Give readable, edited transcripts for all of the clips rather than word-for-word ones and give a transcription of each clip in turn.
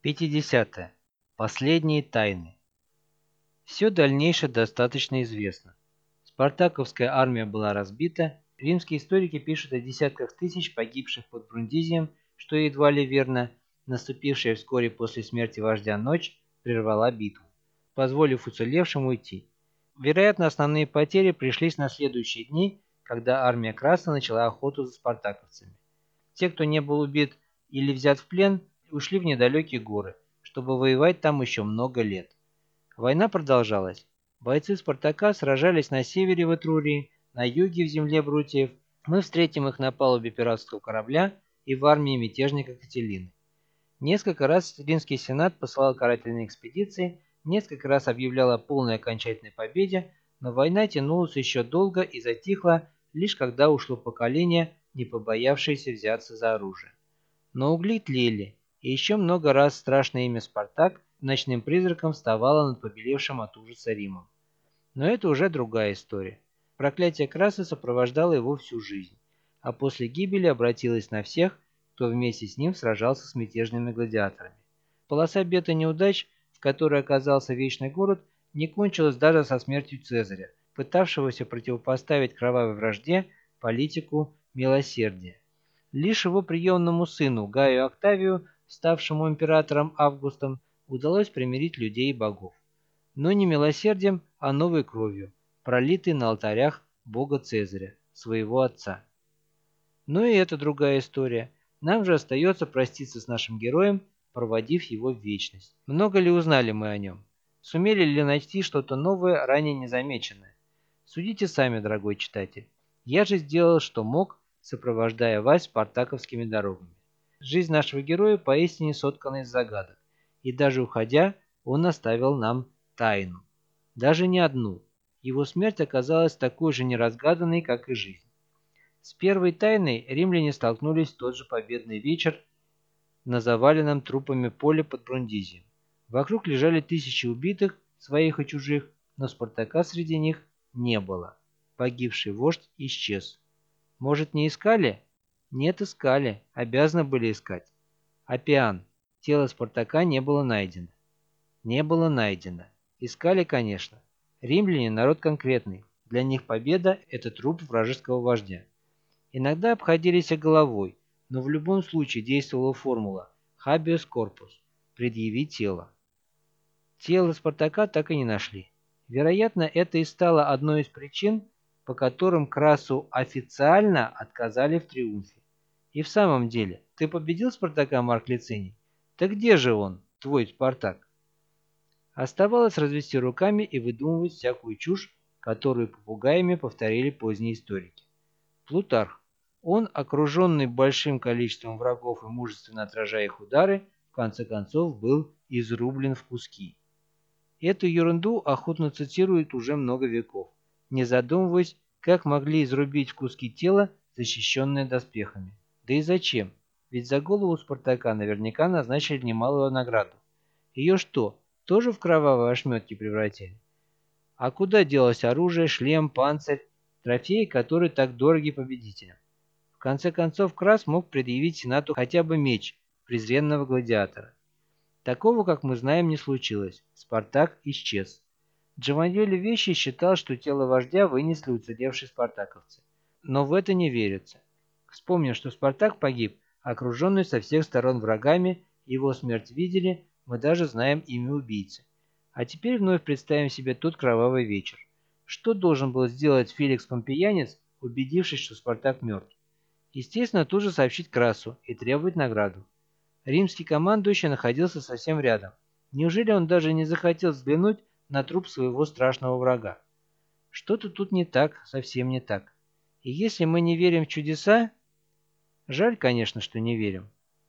50. Последние тайны. Все дальнейшее достаточно известно. Спартаковская армия была разбита, римские историки пишут о десятках тысяч погибших под Брундизием, что едва ли верно, наступившая вскоре после смерти вождя ночь прервала битву, позволив уцелевшим уйти. Вероятно, основные потери пришлись на следующие дни, когда армия Краса начала охоту за спартаковцами. Те, кто не был убит или взят в плен, ушли в недалекие горы, чтобы воевать там еще много лет. Война продолжалась. Бойцы Спартака сражались на севере в Этрурии, на юге в земле Брутиев. Мы встретим их на палубе пиратского корабля и в армии мятежника Кателины. Несколько раз Римский сенат посылал карательные экспедиции, несколько раз объявлял о полной окончательной победе, но война тянулась еще долго и затихла, лишь когда ушло поколение, не побоявшееся взяться за оружие. Но угли тлели, и еще много раз страшное имя Спартак ночным призраком вставало над побелевшим от ужаса Римом. Но это уже другая история. Проклятие Краса сопровождало его всю жизнь, а после гибели обратилось на всех, кто вместе с ним сражался с мятежными гладиаторами. Полоса бед и неудач, в которой оказался Вечный город, не кончилась даже со смертью Цезаря, пытавшегося противопоставить кровавой вражде политику милосердия. Лишь его приемному сыну Гаю Октавию, ставшему императором Августом, удалось примирить людей и богов. Но не милосердием, а новой кровью, пролитой на алтарях бога Цезаря, своего отца. Но и это другая история. Нам же остается проститься с нашим героем, проводив его в вечность. Много ли узнали мы о нем? Сумели ли найти что-то новое, ранее незамеченное? Судите сами, дорогой читатель. Я же сделал, что мог, сопровождая вас спартаковскими дорогами. Жизнь нашего героя поистине соткана из загадок, и даже уходя, он оставил нам тайну. Даже не одну. Его смерть оказалась такой же неразгаданной, как и жизнь. С первой тайной римляне столкнулись в тот же победный вечер на заваленном трупами поле под Брундизием. Вокруг лежали тысячи убитых, своих и чужих, но Спартака среди них не было. Погибший вождь исчез. Может, не искали? Нет, искали, обязаны были искать. Аппиан. Тело Спартака не было найдено. Не было найдено. Искали, конечно. Римляне – народ конкретный. Для них победа – это труп вражеского вождя. Иногда обходились головой, но в любом случае действовала формула «habeas corpus» – «предъяви тело». Тело Спартака так и не нашли. Вероятно, это и стало одной из причин, по которым Красу официально отказали в триумфе. И в самом деле, ты победил Спартака, Марк Лициний? Так где же он, твой Спартак? Оставалось развести руками и выдумывать всякую чушь, которую попугаями повторили поздние историки. Плутарх. Он, окруженный большим количеством врагов и мужественно отражая их удары, в конце концов был изрублен в куски. Эту ерунду охотно цитируют уже много веков, не задумываясь, как могли изрубить в куски тело, защищенное доспехами. Да и зачем? Ведь за голову Спартака наверняка назначили немалую награду. Ее что, тоже в кровавые ошметки превратили? А куда делось оружие, шлем, панцирь, трофеи, которые так дороги победителям? В конце концов, Крас мог предъявить Сенату хотя бы меч презренного гладиатора. Такого, как мы знаем, не случилось. Спартак исчез. Джованьолли Вещий считал, что тело вождя вынесли уцелевшие спартаковцы. Но в это не верится. Вспомним, что Спартак погиб, окруженный со всех сторон врагами, его смерть видели, мы даже знаем имя убийцы. А теперь вновь представим себе тот кровавый вечер. Что должен был сделать Феликс Помпеянец, убедившись, что Спартак мертв? Естественно, тут же сообщить Красу и требовать награду. Римский командующий находился совсем рядом. Неужели он даже не захотел взглянуть на труп своего страшного врага? Что-то тут не так, совсем не так. И если мы не верим в чудеса... Жаль, конечно, что не верим.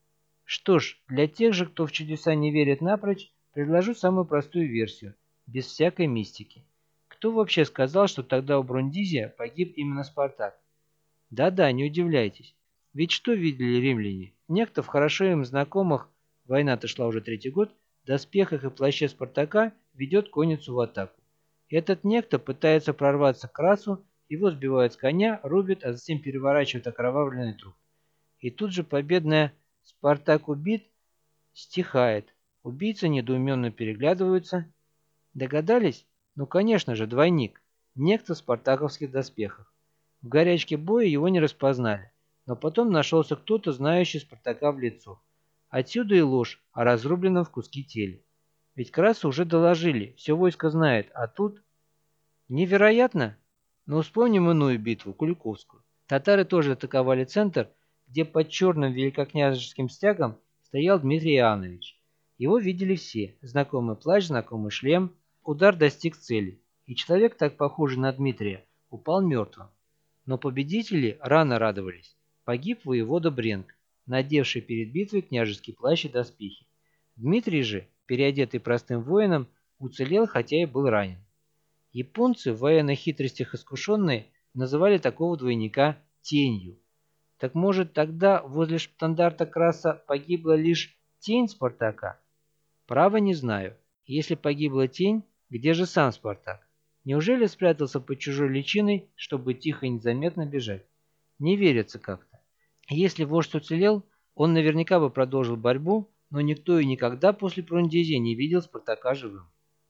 Что ж, для тех же, кто в чудеса не верит напрочь, предложу самую простую версию, без всякой мистики. Кто вообще сказал, что тогда у Брундизия погиб именно Спартак? Да-да, не удивляйтесь. Ведь что видели римляне? Некто в хорошо им знакомых, война-то шла уже третий год, доспехах и плаще Спартака ведет конницу в атаку. Этот некто пытается прорваться к Красу, его сбивают с коня, рубят, а затем переворачивают окровавленный труп. И тут же победная «Спартак убит» стихает, Убийцы недоуменно переглядываются. Догадались? Ну, конечно же, двойник. Некто в спартаковских доспехах. В горячке боя его не распознали, но потом нашелся кто-то, знающий Спартака в лицо. Отсюда и ложь о разрубленном в куски теле. Ведь Краса уже доложили, все войско знает, а тут... Невероятно? Но вспомним иную битву, Куликовскую. Татары тоже атаковали центр, где под черным великокняжеским стягом стоял Дмитрий Иоаннович. Его видели все. Знакомый плащ, знакомый шлем. Удар достиг цели, и человек, так похожий на Дмитрия, упал мертвым. Но победители рано радовались. Погиб воевода Бренк, надевший перед битвой княжеский плащ и доспехи. Дмитрий же, переодетый простым воином, уцелел, хотя и был ранен. Японцы, в военных хитростях искушенные, называли такого двойника «тенью». Так может, тогда возле штандарта Краса погибла лишь тень Спартака? Право не знаю. Если погибла тень, где же сам Спартак? Неужели спрятался под чужой личиной, чтобы тихо и незаметно бежать? Не верится как-то. Если вождь уцелел, он наверняка бы продолжил борьбу, но никто и никогда после Брундизия не видел Спартака живым.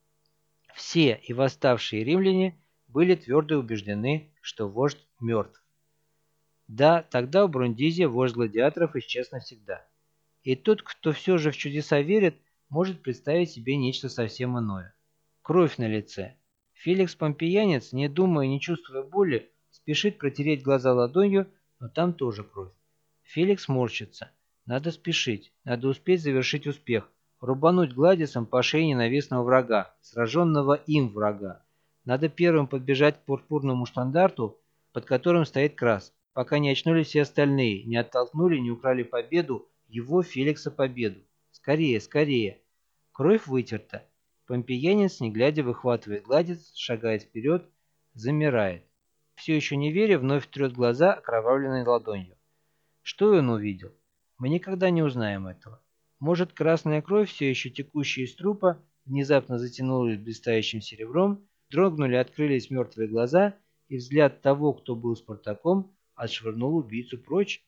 Все и восставшие римляне были твердо убеждены, что вождь мертв. Да, тогда у Брундизия вождь гладиаторов исчез навсегда. И тот, кто все же в чудеса верит, может представить себе нечто совсем иное. Кровь на лице. Феликс Помпеянец, не думая, не чувствуя боли, спешит протереть глаза ладонью, но там тоже кровь. Феликс морщится. Надо спешить, надо успеть завершить успех, рубануть гладисом по шее ненавистного врага, сраженного им врага. Надо первым подбежать к пурпурному штандарту, под которым стоит Крас, пока не очнулись все остальные, не оттолкнули, не украли победу, его Феликса победу. Скорее, скорее. Кровь вытерта. Помпеянец, не глядя, выхватывает гладец, шагает вперед, замирает. Все еще не веря, вновь трет глаза окровавленной ладонью. Что он увидел? Мы никогда не узнаем этого. Может, красная кровь, все еще текущая из трупа, внезапно затянулась блистающим серебром, дрогнули, открылись мертвые глаза, и взгляд того, кто был Спартаком, отшвырнул убийцу прочь?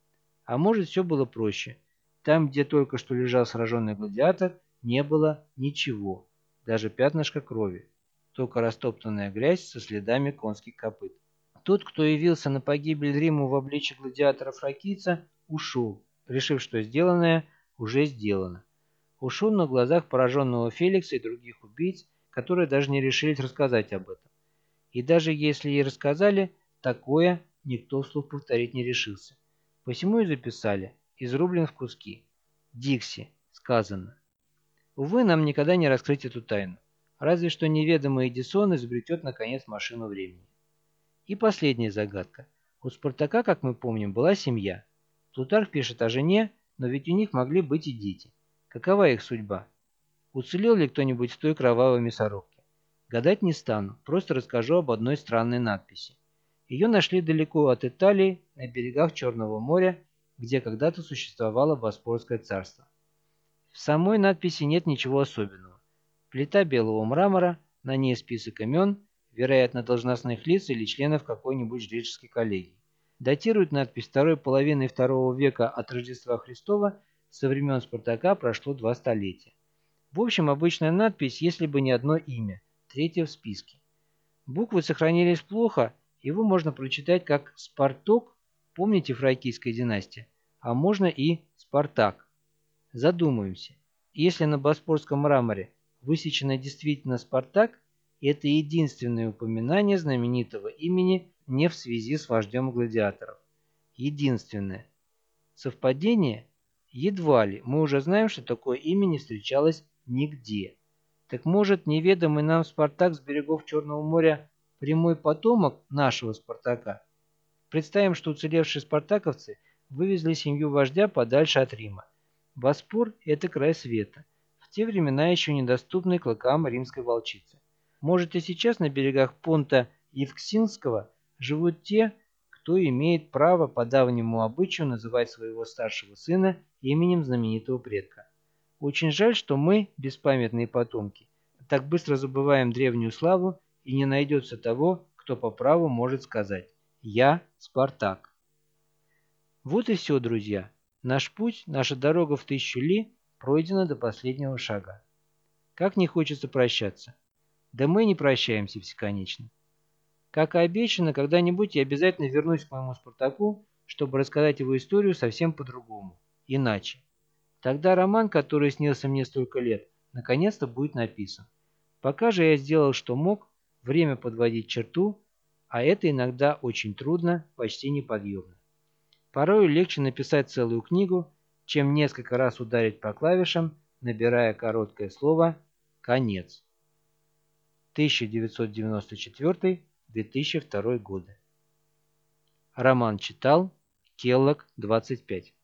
А может, все было проще. Там, где только что лежал сраженный гладиатор, не было ничего, даже пятнышка крови, только растоптанная грязь со следами конских копыт. Тот, кто явился на погибель Риму в обличье гладиатора-фракийца, ушел, решив, что сделанное уже сделано. Ушел на глазах пораженного Феликса и других убийц, которые даже не решились рассказать об этом. И даже если и рассказали, такое никто вслух повторить не решился. Посему и записали, изрублен в куски. Дикси, сказано. Увы, нам никогда не раскрыть эту тайну. Разве что неведомый Эдисон изобретет наконец машину времени. И последняя загадка. У Спартака, как мы помним, была семья. Плутарх пишет о жене, но ведь у них могли быть и дети. Какова их судьба? Уцелел ли кто-нибудь в той кровавой мясорубке? Гадать не стану, просто расскажу об одной странной надписи. Ее нашли далеко от Италии, на берегах Черного моря, где когда-то существовало Боспорское царство. В самой надписи нет ничего особенного. Плита белого мрамора, на ней список имен, вероятно, должностных лиц или членов какой-нибудь жреческой коллегии. Датирует надпись второй половины II века от Рождества Христова, со времен Спартака прошло 2 столетия. В общем, обычная надпись, если бы не одно имя, третье в списке. Буквы сохранились плохо, его можно прочитать как «Спарток», помните фракийская династия, а можно и «Спартак». Задумаемся. Если на Боспорском мраморе высечено действительно Спартак, это единственное упоминание знаменитого имени не в связи с вождем гладиаторов. Единственное. Совпадение? Едва ли. Мы уже знаем, что такое имя не встречалось нигде. Так может, неведомый нам Спартак с берегов Черного моря прямой потомок нашего Спартака? Представим, что уцелевшие спартаковцы вывезли семью вождя подальше от Рима. Боспор – это край света, в те времена еще недоступный клыкам римской волчицы. Может, и сейчас на берегах Понта Евксинского живут те, кто имеет право по давнему обычаю называть своего старшего сына именем знаменитого предка. Очень жаль, что мы, беспамятные потомки, так быстро забываем древнюю славу, и не найдется того, кто по праву может сказать «Я Спартак». Вот и все, друзья. Наш путь, наша дорога в 1000 ли пройдено до последнего шага. Как не хочется прощаться. Да мы не прощаемся бесконечно. Как и обещано, когда-нибудь я обязательно вернусь к моему Спартаку, чтобы рассказать его историю совсем по-другому. Иначе. Тогда роман, который снился мне столько лет, наконец-то будет написан. Пока же я сделал, что мог, время подводить черту, а это иногда очень трудно, почти неподъемно. Порой легче написать целую книгу, чем несколько раз ударить по клавишам, набирая короткое слово «конец». 1994-2002 годы. Роман читал Келлог, 25.